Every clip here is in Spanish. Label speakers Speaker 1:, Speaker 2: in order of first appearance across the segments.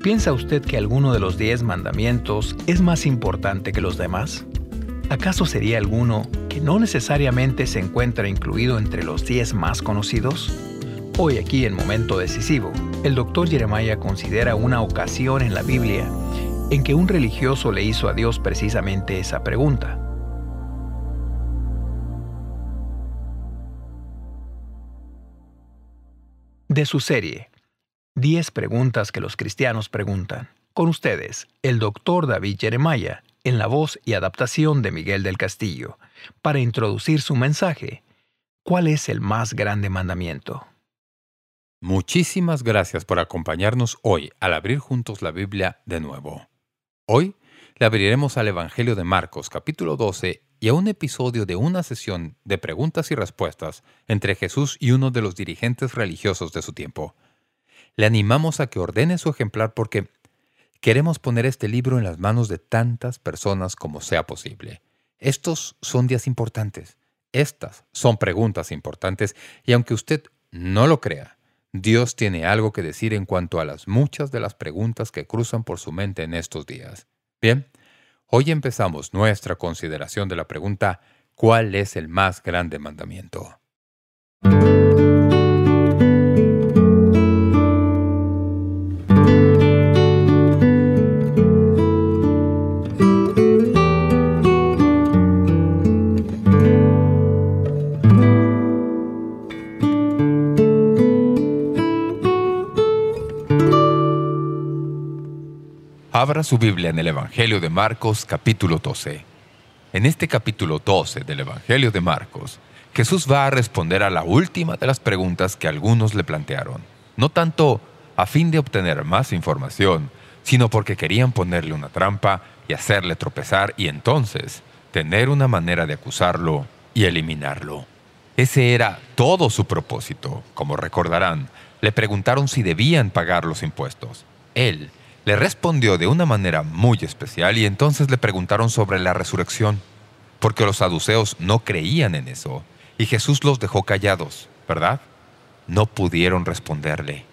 Speaker 1: ¿Piensa usted que alguno de los 10 mandamientos es más importante que los demás? ¿Acaso sería alguno que no necesariamente se encuentra incluido entre los 10 más conocidos? Hoy aquí en Momento Decisivo, el Dr. Jeremiah considera una ocasión en la Biblia en que un religioso le hizo a Dios precisamente esa pregunta. De su serie, 10 preguntas que los cristianos preguntan. Con ustedes, el Dr. David Jeremiah, en la voz y adaptación de Miguel del Castillo, para introducir su mensaje. ¿Cuál es el más grande mandamiento?
Speaker 2: Muchísimas gracias por acompañarnos hoy al abrir juntos la Biblia de nuevo. Hoy le abriremos al Evangelio de Marcos, capítulo 12, y a un episodio de una sesión de preguntas y respuestas entre Jesús y uno de los dirigentes religiosos de su tiempo. Le animamos a que ordene su ejemplar porque queremos poner este libro en las manos de tantas personas como sea posible. Estos son días importantes. Estas son preguntas importantes y aunque usted no lo crea, Dios tiene algo que decir en cuanto a las muchas de las preguntas que cruzan por su mente en estos días. Bien, hoy empezamos nuestra consideración de la pregunta ¿cuál es el más grande mandamiento? Abra su Biblia en el Evangelio de Marcos, capítulo 12. En este capítulo 12 del Evangelio de Marcos, Jesús va a responder a la última de las preguntas que algunos le plantearon, no tanto a fin de obtener más información, sino porque querían ponerle una trampa y hacerle tropezar y entonces tener una manera de acusarlo y eliminarlo. Ese era todo su propósito. Como recordarán, le preguntaron si debían pagar los impuestos. Él le respondió de una manera muy especial y entonces le preguntaron sobre la resurrección, porque los saduceos no creían en eso, y Jesús los dejó callados, ¿verdad? No pudieron responderle.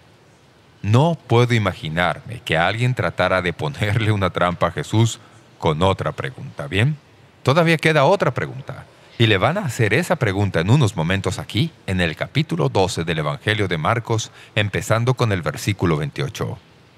Speaker 2: No puedo imaginarme que alguien tratara de ponerle una trampa a Jesús con otra pregunta, ¿bien? Todavía queda otra pregunta, y le van a hacer esa pregunta en unos momentos aquí, en el capítulo 12 del Evangelio de Marcos, empezando con el versículo 28.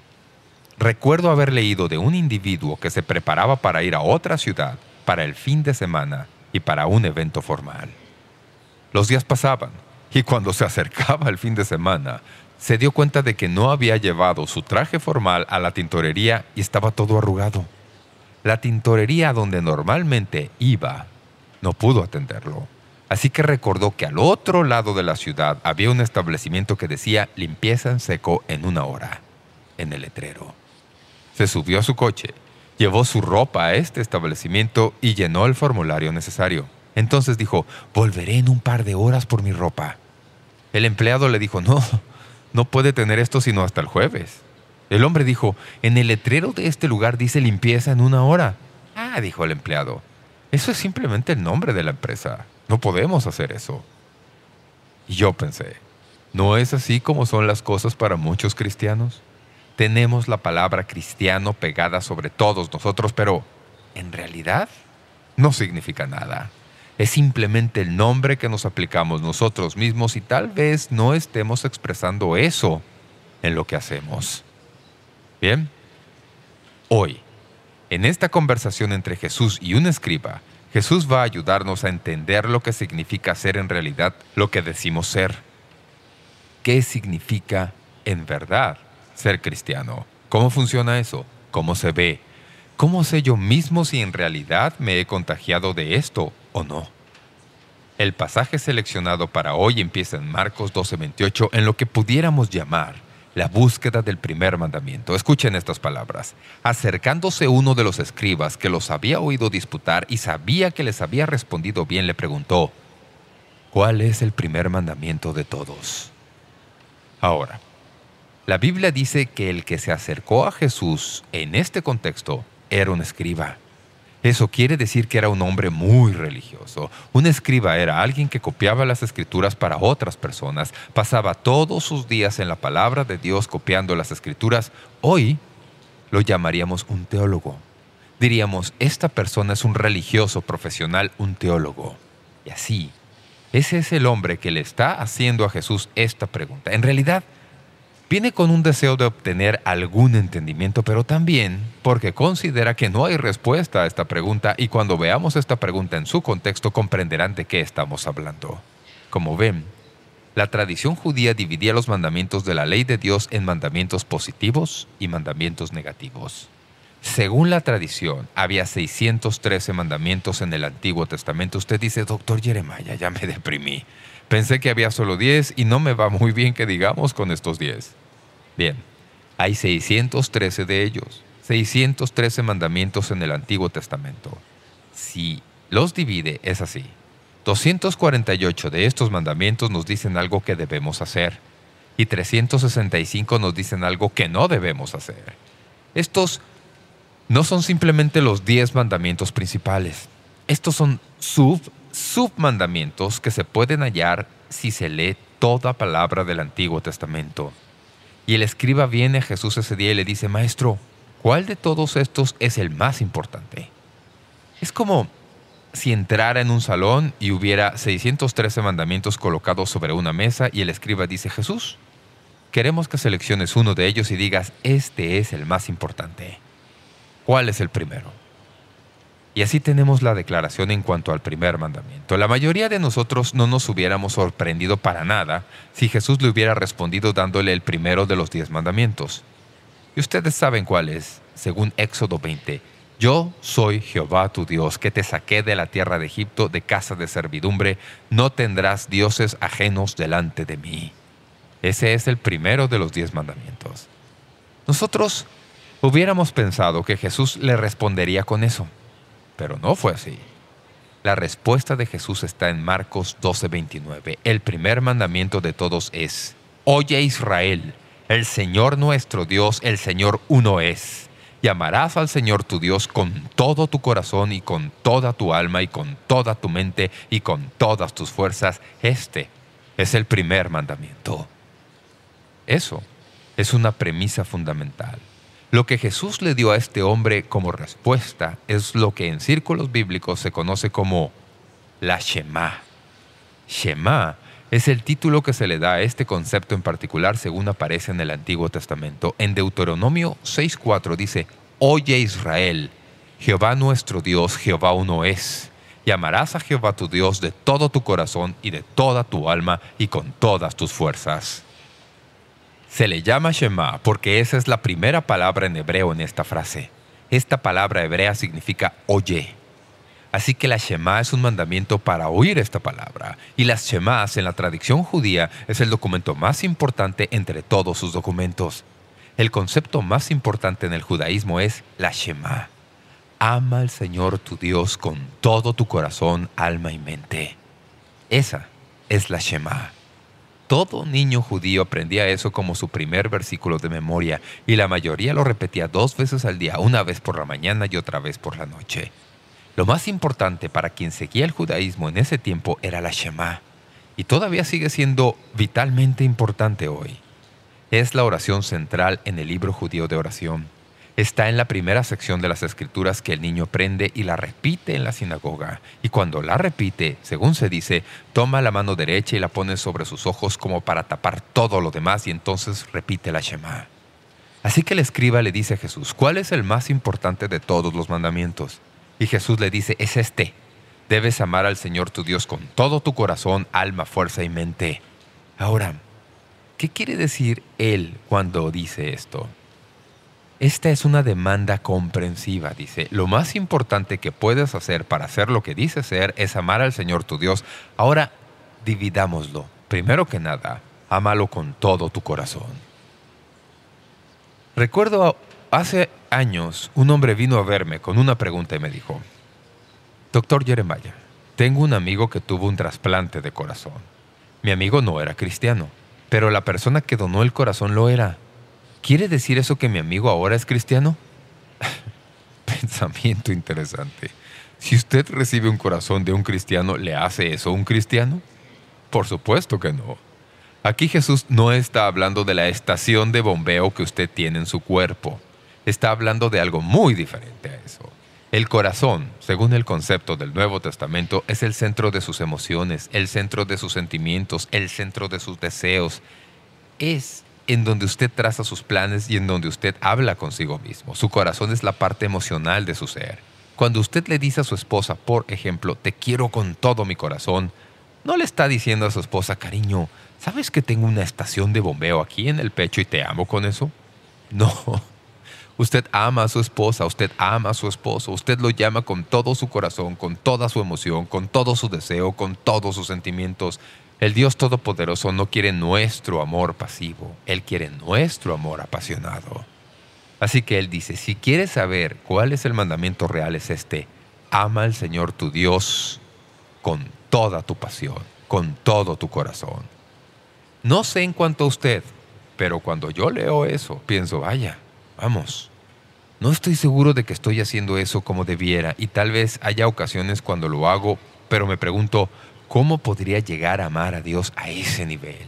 Speaker 2: Recuerdo haber leído de un individuo que se preparaba para ir a otra ciudad para el fin de semana y para un evento formal. Los días pasaban y cuando se acercaba el fin de semana, se dio cuenta de que no había llevado su traje formal a la tintorería y estaba todo arrugado. La tintorería donde normalmente iba no pudo atenderlo. Así que recordó que al otro lado de la ciudad había un establecimiento que decía limpieza en seco en 1 hora, en el letrero. Se subió a su coche, llevó su ropa a este establecimiento y llenó el formulario necesario. Entonces dijo, volveré en un par de horas por mi ropa. El empleado le dijo, no puede tener esto sino hasta el jueves. El hombre dijo, en el letrero de este lugar dice limpieza en 1 hora. Ah, dijo el empleado, eso es simplemente el nombre de la empresa. No podemos hacer eso. Y yo pensé, ¿no es así como son las cosas para muchos cristianos? Tenemos la palabra cristiano pegada sobre todos nosotros, pero en realidad no significa nada. Es simplemente el nombre que nos aplicamos nosotros mismos y tal vez no estemos expresando eso en lo que hacemos. Bien, hoy, en esta conversación entre Jesús y un escriba, Jesús va a ayudarnos a entender lo que significa ser en realidad lo que decimos ser. ¿Qué significa en verdad ser cristiano? ¿Cómo funciona eso? ¿Cómo se ve? ¿Cómo sé yo mismo si en realidad me he contagiado de esto o no? El pasaje seleccionado para hoy empieza en Marcos 12:28, en lo que pudiéramos llamar la búsqueda del primer mandamiento. Escuchen estas palabras. Acercándose uno de los escribas que los había oído disputar y sabía que les había respondido bien, le preguntó, ¿cuál es el primer mandamiento de todos? Ahora, la Biblia dice que el que se acercó a Jesús en este contexto era un escriba. Eso quiere decir que era un hombre muy religioso. Un escriba era alguien que copiaba las Escrituras para otras personas, pasaba todos sus días en la palabra de Dios copiando las Escrituras. Hoy lo llamaríamos un teólogo. Diríamos, esta persona es un religioso profesional, un teólogo. Y así, ese es el hombre que le está haciendo a Jesús esta pregunta. En realidad, viene con un deseo de obtener algún entendimiento, pero también porque considera que no hay respuesta a esta pregunta, y cuando veamos esta pregunta en su contexto comprenderán de qué estamos hablando. Como ven, la tradición judía dividía los mandamientos de la ley de Dios en mandamientos positivos y mandamientos negativos. Según la tradición, había 613 mandamientos en el Antiguo Testamento. Usted dice, Doctor Jeremiah, ya me deprimí. Pensé que había solo 10 y no me va muy bien que digamos con estos 10. Bien, hay 613 de ellos. 613 mandamientos en el Antiguo Testamento. Si los divide, es así. 248 de estos mandamientos nos dicen algo que debemos hacer, y 365 nos dicen algo que no debemos hacer. Estos no son simplemente los 10 mandamientos principales. Estos son submandamientos que se pueden hallar si se lee toda palabra del Antiguo Testamento. Y el escriba viene a Jesús ese día y le dice, Maestro, ¿cuál de todos estos es el más importante? Es como si entrara en un salón y hubiera 613 mandamientos colocados sobre una mesa y el escriba dice, Jesús, queremos que selecciones uno de ellos y digas, este es el más importante. ¿Cuál es el primero? Y así tenemos la declaración en cuanto al primer mandamiento. La mayoría de nosotros no nos hubiéramos sorprendido para nada si Jesús le hubiera respondido dándole el primero de los 10 mandamientos. Y ustedes saben cuál es, según Éxodo 20. Yo soy Jehová tu Dios, que te saqué de la tierra de Egipto, de casa de servidumbre. No tendrás dioses ajenos delante de mí. Ese es el primero de los 10 mandamientos. Nosotros hubiéramos pensado que Jesús le respondería con eso, pero no fue así. La respuesta de Jesús está en Marcos 12:29. El primer mandamiento de todos es, Oye Israel, el Señor nuestro Dios, el Señor uno es. Y amarás al Señor tu Dios con todo tu corazón y con toda tu alma y con toda tu mente y con todas tus fuerzas. Este es el primer mandamiento. Eso es una premisa fundamental. Lo que Jesús le dio a este hombre como respuesta es lo que en círculos bíblicos se conoce como la Shema. Shema es el título que se le da a este concepto en particular según aparece en el Antiguo Testamento. En Deuteronomio 6:4 dice, Oye Israel, Jehová nuestro Dios, Jehová uno es. Y amarás a Jehová tu Dios de todo tu corazón y de toda tu alma y con todas tus fuerzas. Se le llama Shema porque esa es la primera palabra en hebreo en esta frase. Esta palabra hebrea significa oye. Así que la Shema es un mandamiento para oír esta palabra. Y las Shemás en la tradición judía es el documento más importante entre todos sus documentos. El concepto más importante en el judaísmo es la Shema. Ama al Señor tu Dios con todo tu corazón, alma y mente. Esa es la Shema. Todo niño judío aprendía eso como su primer versículo de memoria y la mayoría lo repetía 2 veces al día, una vez por la mañana y otra vez por la noche. Lo más importante para quien seguía el judaísmo en ese tiempo era la Shema y todavía sigue siendo vitalmente importante hoy. Es la oración central en el libro judío de oración. Está en la primera sección de las Escrituras que el niño aprende y la repite en la sinagoga. Y cuando la repite, según se dice, toma la mano derecha y la pone sobre sus ojos como para tapar todo lo demás y entonces repite la Shema. Así que el escriba le dice a Jesús, ¿cuál es el más importante de todos los mandamientos? Y Jesús le dice, es este. Debes amar al Señor tu Dios con todo tu corazón, alma, fuerza y mente. Ahora, ¿qué quiere decir él cuando dice esto? Esta es una demanda comprensiva, dice. Lo más importante que puedes hacer para hacer lo que dice ser es amar al Señor tu Dios. Ahora, dividámoslo. Primero que nada, ámalo con todo tu corazón. Recuerdo hace años, un hombre vino a verme con una pregunta y me dijo, Doctor Jeremiah, tengo un amigo que tuvo un trasplante de corazón. Mi amigo no era cristiano, pero la persona que donó el corazón lo era. ¿Quiere decir eso que mi amigo ahora es cristiano? Pensamiento interesante. Si usted recibe un corazón de un cristiano, ¿le hace eso un cristiano? Por supuesto que no. Aquí Jesús no está hablando de la estación de bombeo que usted tiene en su cuerpo. está hablando de algo muy diferente a eso. El corazón, según el concepto del Nuevo Testamento, es el centro de sus emociones, el centro de sus sentimientos, el centro de sus deseos. Es en donde usted traza sus planes y en donde usted habla consigo mismo. Su corazón es la parte emocional de su ser. Cuando usted le dice a su esposa, por ejemplo, te quiero con todo mi corazón, no le está diciendo a su esposa, cariño, ¿sabes que tengo una estación de bombeo aquí en el pecho y te amo con eso? No. Usted ama a su esposa, usted ama a su esposo, usted lo llama con todo su corazón, con toda su emoción, con todo su deseo, con todos sus sentimientos. El Dios Todopoderoso no quiere nuestro amor pasivo, Él quiere nuestro amor apasionado. Así que Él dice, si quieres saber cuál es el mandamiento real, es este: ama al Señor tu Dios con toda tu pasión, con todo tu corazón. No sé en cuanto a usted, pero cuando yo leo eso, pienso, vaya, vamos, no estoy seguro de que estoy haciendo eso como debiera, y tal vez haya ocasiones cuando lo hago, pero me pregunto, ¿cómo podría llegar a amar a Dios a ese nivel?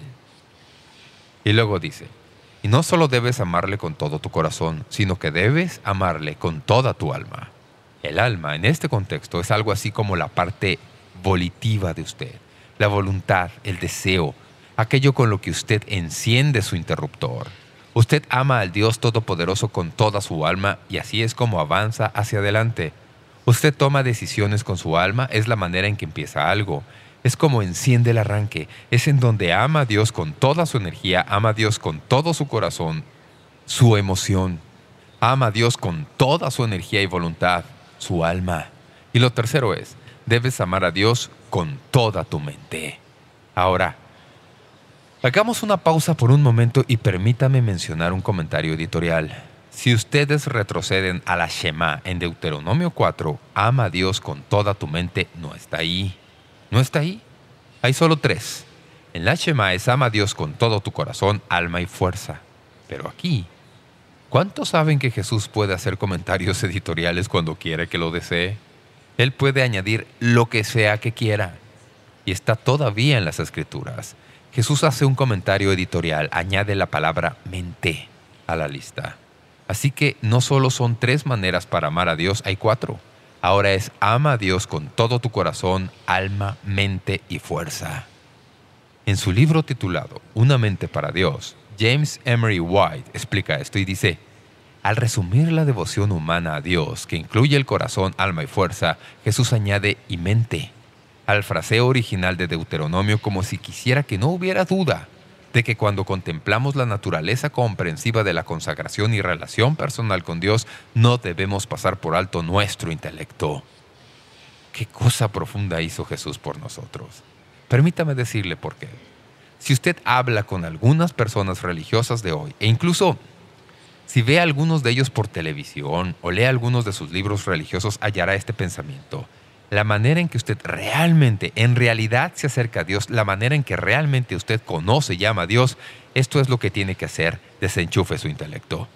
Speaker 2: Y luego dice, y no solo debes amarle con todo tu corazón, sino que debes amarle con toda tu alma. El alma, en este contexto, es algo así como la parte volitiva de usted, la voluntad, el deseo, aquello con lo que usted enciende su interruptor. Usted ama al Dios Todopoderoso con toda su alma y así es como avanza hacia adelante. Usted toma decisiones con su alma, es la manera en que empieza algo. Es como enciende el arranque, es en donde ama a Dios con toda su energía, ama a Dios con todo su corazón, su emoción. Ama a Dios con toda su energía y voluntad, su alma. Y lo tercero es, debes amar a Dios con toda tu mente. Ahora, hagamos una pausa por un momento y permítame mencionar un comentario editorial. Si ustedes retroceden a la Shema en Deuteronomio 4, ama a Dios con toda tu mente, no está ahí. No está ahí. Hay solo 3. En la Shema es ama a Dios con todo tu corazón, alma y fuerza. Pero aquí, ¿cuántos saben que Jesús puede hacer comentarios editoriales cuando quiere que lo desee? Él puede añadir lo que sea que quiera. Y está todavía en las Escrituras. Jesús hace un comentario editorial, añade la palabra mente a la lista. Así que no solo son 3 maneras para amar a Dios, hay 4. Ahora es ama a Dios con todo tu corazón, alma, mente y fuerza. En su libro titulado Una mente para Dios, James Emery White explica esto y dice, al resumir la devoción humana a Dios, que incluye el corazón, alma y fuerza, Jesús añade y mente al fraseo original de Deuteronomio, como si quisiera que no hubiera duda de que cuando contemplamos la naturaleza comprensiva de la consagración y relación personal con Dios, no debemos pasar por alto nuestro intelecto. ¿Qué cosa profunda hizo Jesús por nosotros? Permítame decirle por qué. Si usted habla con algunas personas religiosas de hoy, e incluso si ve a algunos de ellos por televisión o lee algunos de sus libros religiosos, hallará este pensamiento. La manera en que usted realmente, en realidad se acerca a Dios, la manera en que realmente usted conoce y ama a Dios, esto es lo que tiene que hacer: desenchufe su intelecto.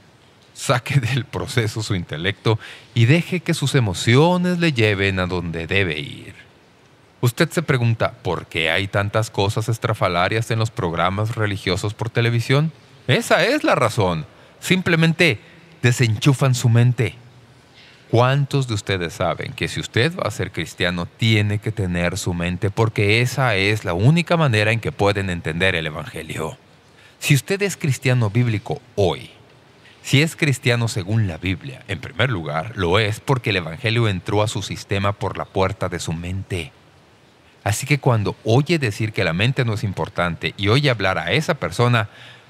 Speaker 2: Saque del proceso su intelecto y deje que sus emociones le lleven a donde debe ir. Usted se pregunta, ¿por qué hay tantas cosas estrafalarias en los programas religiosos por televisión? Esa es la razón. Simplemente desenchufan su mente. ¿Cuántos de ustedes saben que si usted va a ser cristiano tiene que tener su mente, porque esa es la única manera en que pueden entender el Evangelio? Si usted es cristiano bíblico hoy, si es cristiano según la Biblia, en primer lugar, lo es porque el Evangelio entró a su sistema por la puerta de su mente. Así que cuando oye decir que la mente no es importante y oye hablar a esa persona,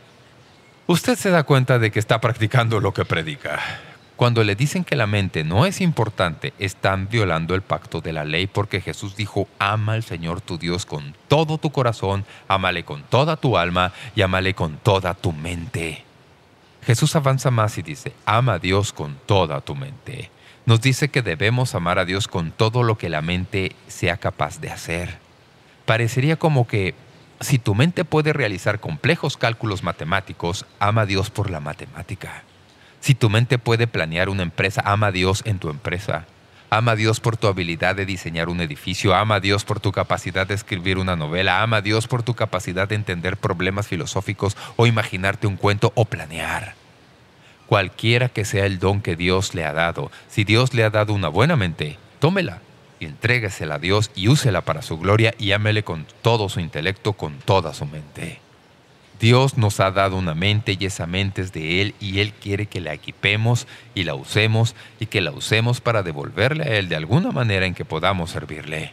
Speaker 2: usted se da cuenta de que está practicando lo que predica. Cuando le dicen que la mente no es importante, están violando el pacto de la ley, porque Jesús dijo, ama al Señor tu Dios con todo tu corazón, ámale con toda tu alma y ámale con toda tu mente. Jesús avanza más y dice, ama a Dios con toda tu mente. Nos dice que debemos amar a Dios con todo lo que la mente sea capaz de hacer. Parecería como que si tu mente puede realizar complejos cálculos matemáticos, ama a Dios por la matemática. Si tu mente puede planear una empresa, ama a Dios en tu empresa. Ama a Dios por tu habilidad de diseñar un edificio. Ama a Dios por tu capacidad de escribir una novela. Ama a Dios por tu capacidad de entender problemas filosóficos o imaginarte un cuento o planear. Cualquiera que sea el don que Dios le ha dado, si Dios le ha dado una buena mente, tómela y entréguesela a Dios y úsela para su gloria y ámele con todo su intelecto, con toda su mente. Dios nos ha dado una mente y esa mente es de Él y Él quiere que la equipemos y la usemos y que la usemos para devolverle a Él de alguna manera en que podamos servirle.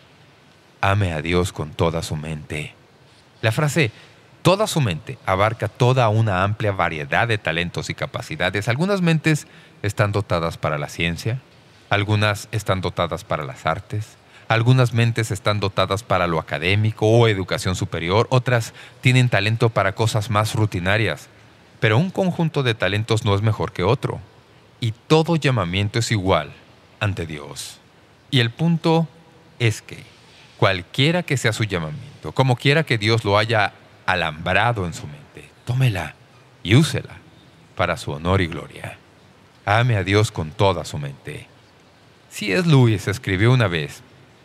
Speaker 2: Ame a Dios con toda su mente. La frase toda su mente abarca toda una amplia variedad de talentos y capacidades. Algunas mentes están dotadas para la ciencia, algunas están dotadas para las artes, algunas mentes están dotadas para lo académico o educación superior, otras tienen talento para cosas más rutinarias. Pero un conjunto de talentos no es mejor que otro. Y todo llamamiento es igual ante Dios. Y el punto es que cualquiera que sea su llamamiento, como quiera que Dios lo haya alambrado en su mente, tómela y úsela para su honor y gloria. Ame a Dios con toda su mente. C.S. Lewis escribió una vez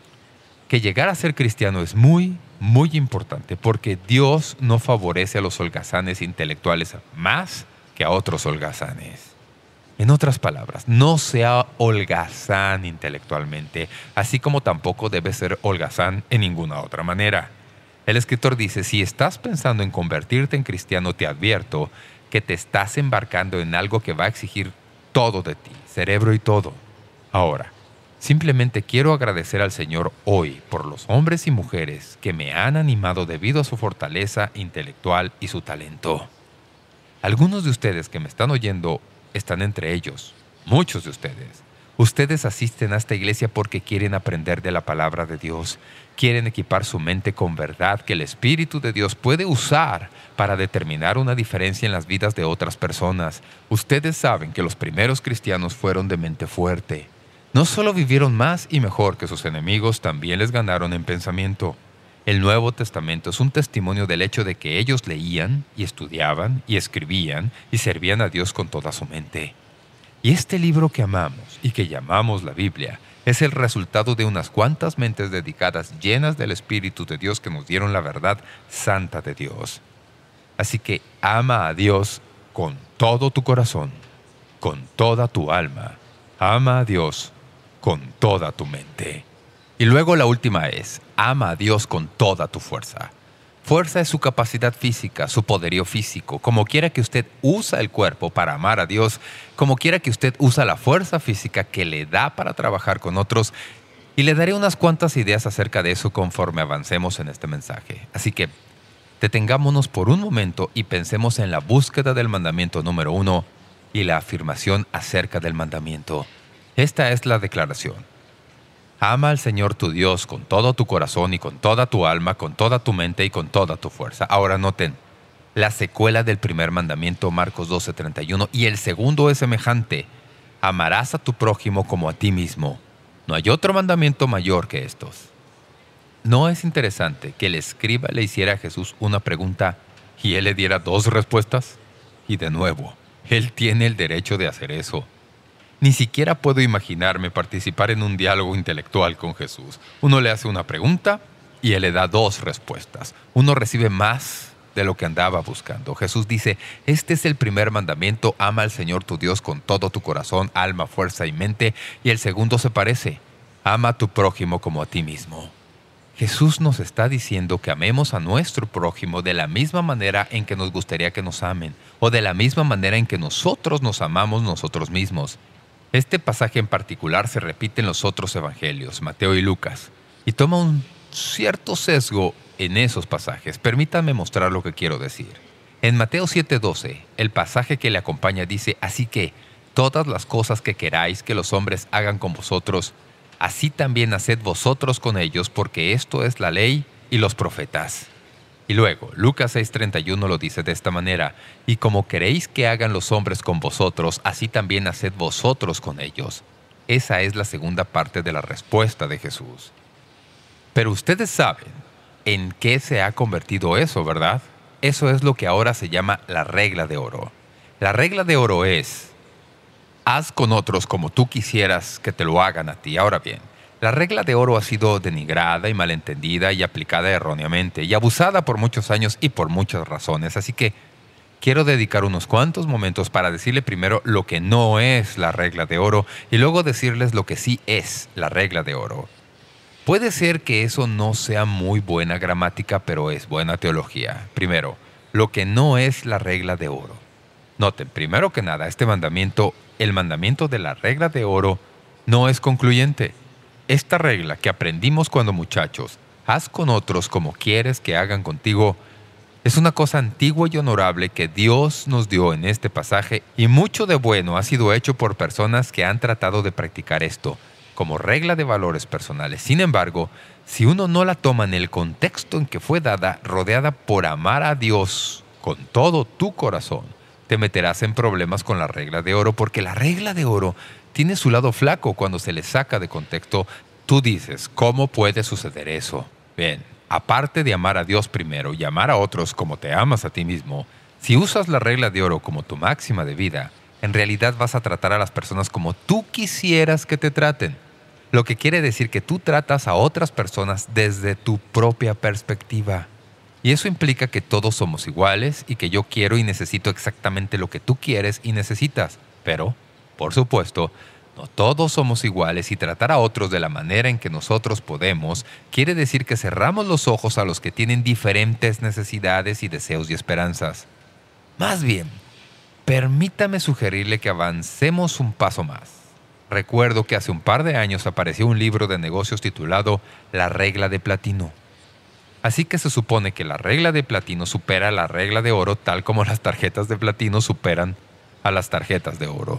Speaker 2: que llegar a ser cristiano es muy, muy importante porque Dios no favorece a los holgazanes intelectuales más que a otros holgazanes. En otras palabras, no sea holgazán intelectualmente, así como tampoco debe ser holgazán en ninguna otra manera. El escritor dice, si estás pensando en convertirte en cristiano, te advierto que te estás embarcando en algo que va a exigir todo de ti, cerebro y todo. Ahora, simplemente quiero agradecer al Señor hoy por los hombres y mujeres que me han animado debido a su fortaleza intelectual y su talento. Algunos de ustedes que me están oyendo están entre ellos, muchos de ustedes. Ustedes asisten a esta iglesia porque quieren aprender de la palabra de Dios, quieren equipar su mente con verdad que el Espíritu de Dios puede usar para determinar una diferencia en las vidas de otras personas. Ustedes saben que los primeros cristianos fueron de mente fuerte. No solo vivieron más y mejor que sus enemigos, también les ganaron en pensamiento. El Nuevo Testamento es un testimonio del hecho de que ellos leían y estudiaban y escribían y servían a Dios con toda su mente. Y este libro que amamos y que llamamos la Biblia es el resultado de unas cuantas mentes dedicadas llenas del Espíritu de Dios que nos dieron la verdad santa de Dios. Así que ama a Dios con todo tu corazón, con toda tu alma. Ama a Dios con toda tu mente. Y luego la última es, ama a Dios con toda tu fuerza. Fuerza es su capacidad física, su poderío físico. Como quiera que usted usa el cuerpo para amar a Dios, como quiera que usted usa la fuerza física que le da para trabajar con otros, y le daré unas cuantas ideas acerca de eso conforme avancemos en este mensaje. Así que detengámonos por un momento y pensemos en la búsqueda del mandamiento número 1 y la afirmación acerca del mandamiento. Esta es la declaración. Ama al Señor tu Dios con todo tu corazón y con toda tu alma, con toda tu mente y con toda tu fuerza. Ahora noten, la secuela del primer mandamiento, Marcos 12:31, y el segundo es semejante. Amarás a tu prójimo como a ti mismo. No hay otro mandamiento mayor que estos. ¿No es interesante que el escriba le hiciera a Jesús una pregunta y Él le diera dos respuestas? Y de nuevo, Él tiene el derecho de hacer eso. Ni siquiera puedo imaginarme participar en un diálogo intelectual con Jesús. Uno le hace una pregunta y Él le da dos respuestas. Uno recibe más de lo que andaba buscando. Jesús dice, este es el primer mandamiento, ama al Señor tu Dios con todo tu corazón, alma, fuerza y mente. Y el segundo se parece, ama a tu prójimo como a ti mismo. Jesús nos está diciendo que amemos a nuestro prójimo de la misma manera en que nos gustaría que nos amen, o de la misma manera en que nosotros nos amamos nosotros mismos. Este pasaje en particular se repite en los otros evangelios, Mateo y Lucas, y toma un cierto sesgo en esos pasajes. Permítanme mostrar lo que quiero decir. En Mateo 7:12, el pasaje que le acompaña dice, así que todas las cosas que queráis que los hombres hagan con vosotros, así también haced vosotros con ellos, porque esto es la ley y los profetas. Y luego, Lucas 6:31 lo dice de esta manera, y como queréis que hagan los hombres con vosotros, así también haced vosotros con ellos. Esa es la segunda parte de la respuesta de Jesús. Pero ustedes saben en qué se ha convertido eso, ¿verdad? Eso es lo que ahora se llama la regla de oro. La regla de oro es, haz con otros como tú quisieras que te lo hagan a ti. Ahora bien, la regla de oro ha sido denigrada y malentendida y aplicada erróneamente y abusada por muchos años y por muchas razones. Así que quiero dedicar unos cuantos momentos para decirle primero lo que no es la regla de oro y luego decirles lo que sí es la regla de oro. Puede ser que eso no sea muy buena gramática, pero es buena teología. Primero, lo que no es la regla de oro. Noten, primero que nada, este mandamiento, el mandamiento de la regla de oro, no es concluyente. Esta regla que aprendimos cuando muchachos, haz con otros como quieres que hagan contigo, es una cosa antigua y honorable que Dios nos dio en este pasaje, y mucho de bueno ha sido hecho por personas que han tratado de practicar esto como regla de valores personales. Sin embargo, si uno no la toma en el contexto en que fue dada, rodeada por amar a Dios con todo tu corazón, te meterás en problemas con la regla de oro, porque la regla de oro tiene su lado flaco cuando se le saca de contexto. Tú dices, ¿cómo puede suceder eso? Bien, aparte de amar a Dios primero y amar a otros como te amas a ti mismo, si usas la regla de oro como tu máxima de vida, en realidad vas a tratar a las personas como tú quisieras que te traten. Lo que quiere decir que tú tratas a otras personas desde tu propia perspectiva. Y eso implica que todos somos iguales y que yo quiero y necesito exactamente lo que tú quieres y necesitas. Pero, por supuesto, no todos somos iguales, y tratar a otros de la manera en que nosotros podemos quiere decir que cerramos los ojos a los que tienen diferentes necesidades y deseos y esperanzas. Más bien, permítame sugerirle que avancemos un paso más. Recuerdo que hace un par de años apareció un libro de negocios titulado La regla de platino. Así que se supone que la regla de platino supera la regla de oro, tal como las tarjetas de platino superan a las tarjetas de oro.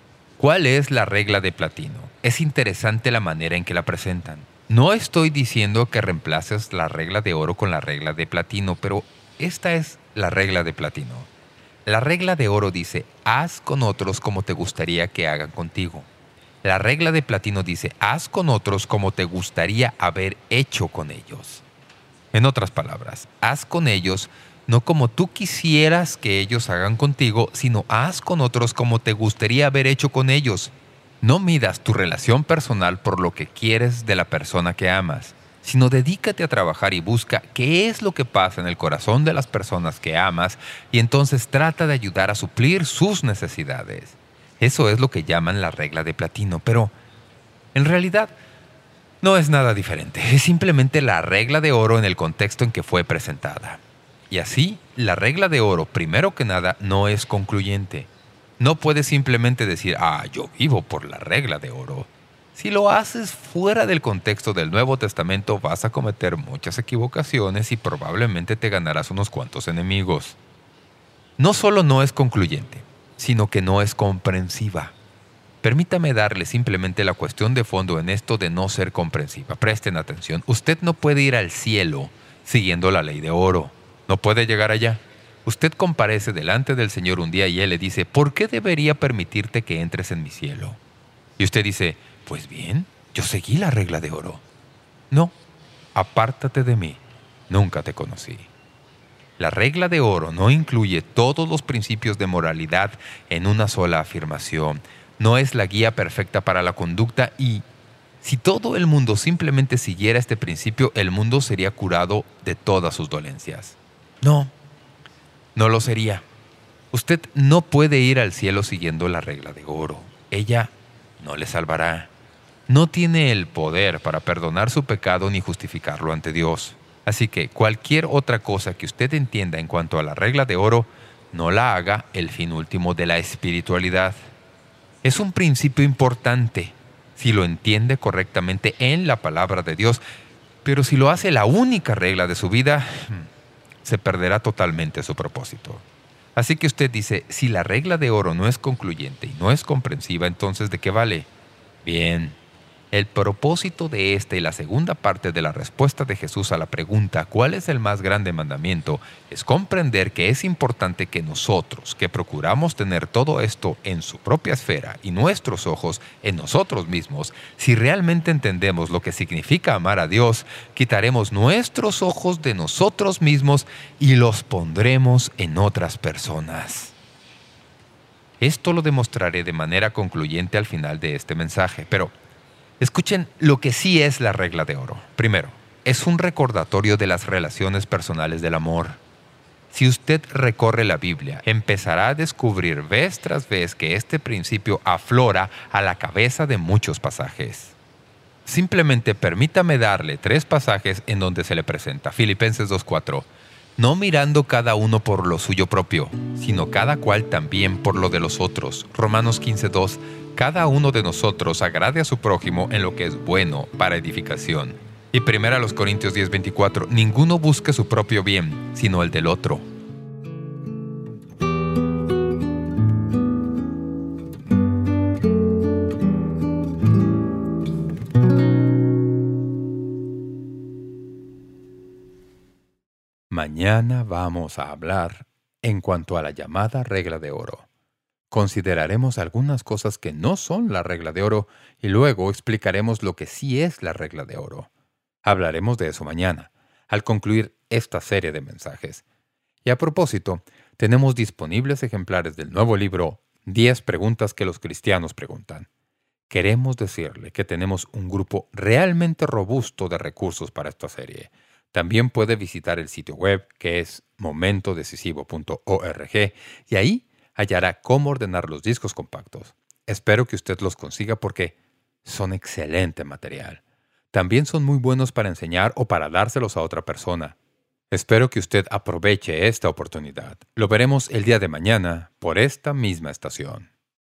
Speaker 2: ¿Cuál es la regla de platino? Es interesante la manera en que la presentan. No estoy diciendo que reemplaces la regla de oro con la regla de platino, pero esta es la regla de platino. La regla de oro dice, haz con otros como te gustaría que hagan contigo. La regla de platino dice, haz con otros como te gustaría haber hecho con ellos. En otras palabras, haz con ellos no como tú quisieras que ellos hagan contigo, sino haz con otros como te gustaría haber hecho con ellos. No midas tu relación personal por lo que quieres de la persona que amas, sino dedícate a trabajar y busca qué es lo que pasa en el corazón de las personas que amas, y entonces trata de ayudar a suplir sus necesidades. Eso es lo que llaman la regla de platino, pero en realidad no es nada diferente. Es simplemente la regla de oro en el contexto en que fue presentada. Y así, la regla de oro, primero que nada, no es concluyente. No puedes simplemente decir, yo vivo por la regla de oro. Si lo haces fuera del contexto del Nuevo Testamento, vas a cometer muchas equivocaciones y probablemente te ganarás unos cuantos enemigos. No solo no es concluyente, sino que no es comprensiva. Permítame darle simplemente la cuestión de fondo en esto de no ser comprensiva. Presten atención. Usted no puede ir al cielo siguiendo la ley de oro. No puede llegar allá. Usted comparece delante del Señor un día y Él le dice, ¿por qué debería permitirte que entres en mi cielo? Y usted dice, pues bien, yo seguí la regla de oro. No, apártate de mí, nunca te conocí. La regla de oro no incluye todos los principios de moralidad en una sola afirmación. No es la guía perfecta para la conducta, y si todo el mundo simplemente siguiera este principio, el mundo sería curado de todas sus dolencias. No lo sería. Usted no puede ir al cielo siguiendo la regla de oro. Ella no le salvará. No tiene el poder para perdonar su pecado ni justificarlo ante Dios. Así que cualquier otra cosa que usted entienda en cuanto a la regla de oro, no la haga el fin último de la espiritualidad. Es un principio importante si lo entiende correctamente en la palabra de Dios, pero si lo hace la única regla de su vida, se perderá totalmente su propósito. Así que usted dice, si la regla de oro no es concluyente y no es comprensiva, entonces ¿de qué vale? Bien, el propósito de esta y la segunda parte de la respuesta de Jesús a la pregunta ¿cuál es el más grande mandamiento? Es comprender que es importante que nosotros, que procuramos tener todo esto en su propia esfera y nuestros ojos en nosotros mismos, si realmente entendemos lo que significa amar a Dios, quitaremos nuestros ojos de nosotros mismos y los pondremos en otras personas. Esto lo demostraré de manera concluyente al final de este mensaje, pero escuchen lo que sí es la regla de oro. Primero, es un recordatorio de las relaciones personales del amor. Si usted recorre la Biblia, empezará a descubrir vez tras vez que este principio aflora a la cabeza de muchos pasajes. Simplemente permítame darle 3 pasajes en donde se le presenta. Filipenses 2:4. No mirando cada uno por lo suyo propio, sino cada cual también por lo de los otros. Romanos 15:2. Cada uno de nosotros agrade a su prójimo en lo que es bueno para edificación. Y 1 Corintios 10:24. Ninguno busque su propio bien, sino el del otro. Mañana vamos a hablar en cuanto a la llamada regla de oro. Consideraremos algunas cosas que no son la regla de oro y luego explicaremos lo que sí es la regla de oro. Hablaremos de eso mañana, al concluir esta serie de mensajes. Y a propósito, tenemos disponibles ejemplares del nuevo libro 10 preguntas que los cristianos preguntan. Queremos decirle que tenemos un grupo realmente robusto de recursos para esta serie. También puede visitar el sitio web que es momentodecisivo.org y ahí hallará cómo ordenar los discos compactos. Espero que usted los consiga porque son excelente material. También son muy buenos para enseñar o para dárselos a otra persona. Espero que usted aproveche esta oportunidad. Lo veremos el día de mañana por esta misma estación.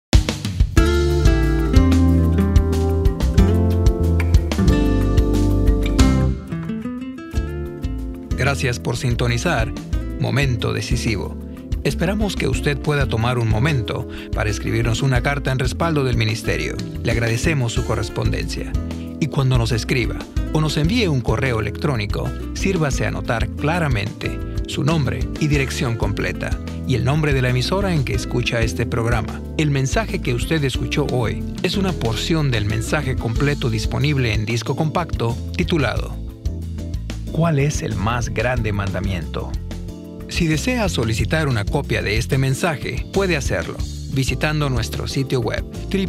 Speaker 1: Gracias por sintonizar Momento Decisivo. Esperamos que usted pueda tomar un momento para escribirnos una carta en respaldo del ministerio. Le agradecemos su correspondencia. Y cuando nos escriba o nos envíe un correo electrónico, sírvase a anotar claramente su nombre y dirección completa y el nombre de la emisora en que escucha este programa. El mensaje que usted escuchó hoy es una porción del mensaje completo disponible en disco compacto titulado ¿Cuál es el más grande mandamiento? Si desea solicitar una copia de este mensaje, puede hacerlo visitando nuestro sitio web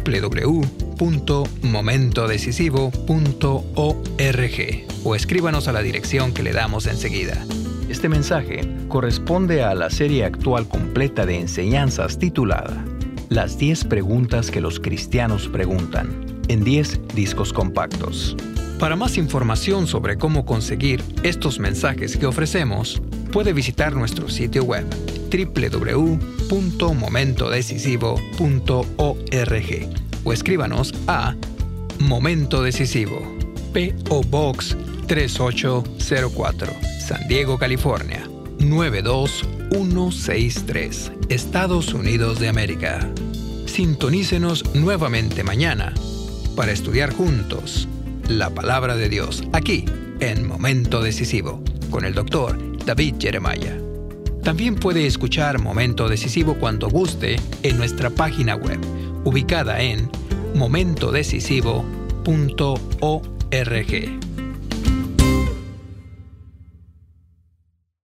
Speaker 1: www.momentodecisivo.org o escríbanos a la dirección que le damos enseguida. Este mensaje corresponde a la serie actual completa de enseñanzas titulada Las 10 preguntas que los cristianos preguntan, en 10 discos compactos. Para más información sobre cómo conseguir estos mensajes que ofrecemos, puede visitar nuestro sitio web www.momentodecisivo.org o escríbanos a Momento Decisivo, P.O. Box 3804, San Diego, California, 92163, Estados Unidos de América. Sintonícenos nuevamente mañana para estudiar juntos la Palabra de Dios, aquí en Momento Decisivo, con el Dr. David Jeremiah. También puede escuchar Momento Decisivo cuando guste en nuestra página web, ubicada en momentodecisivo.org.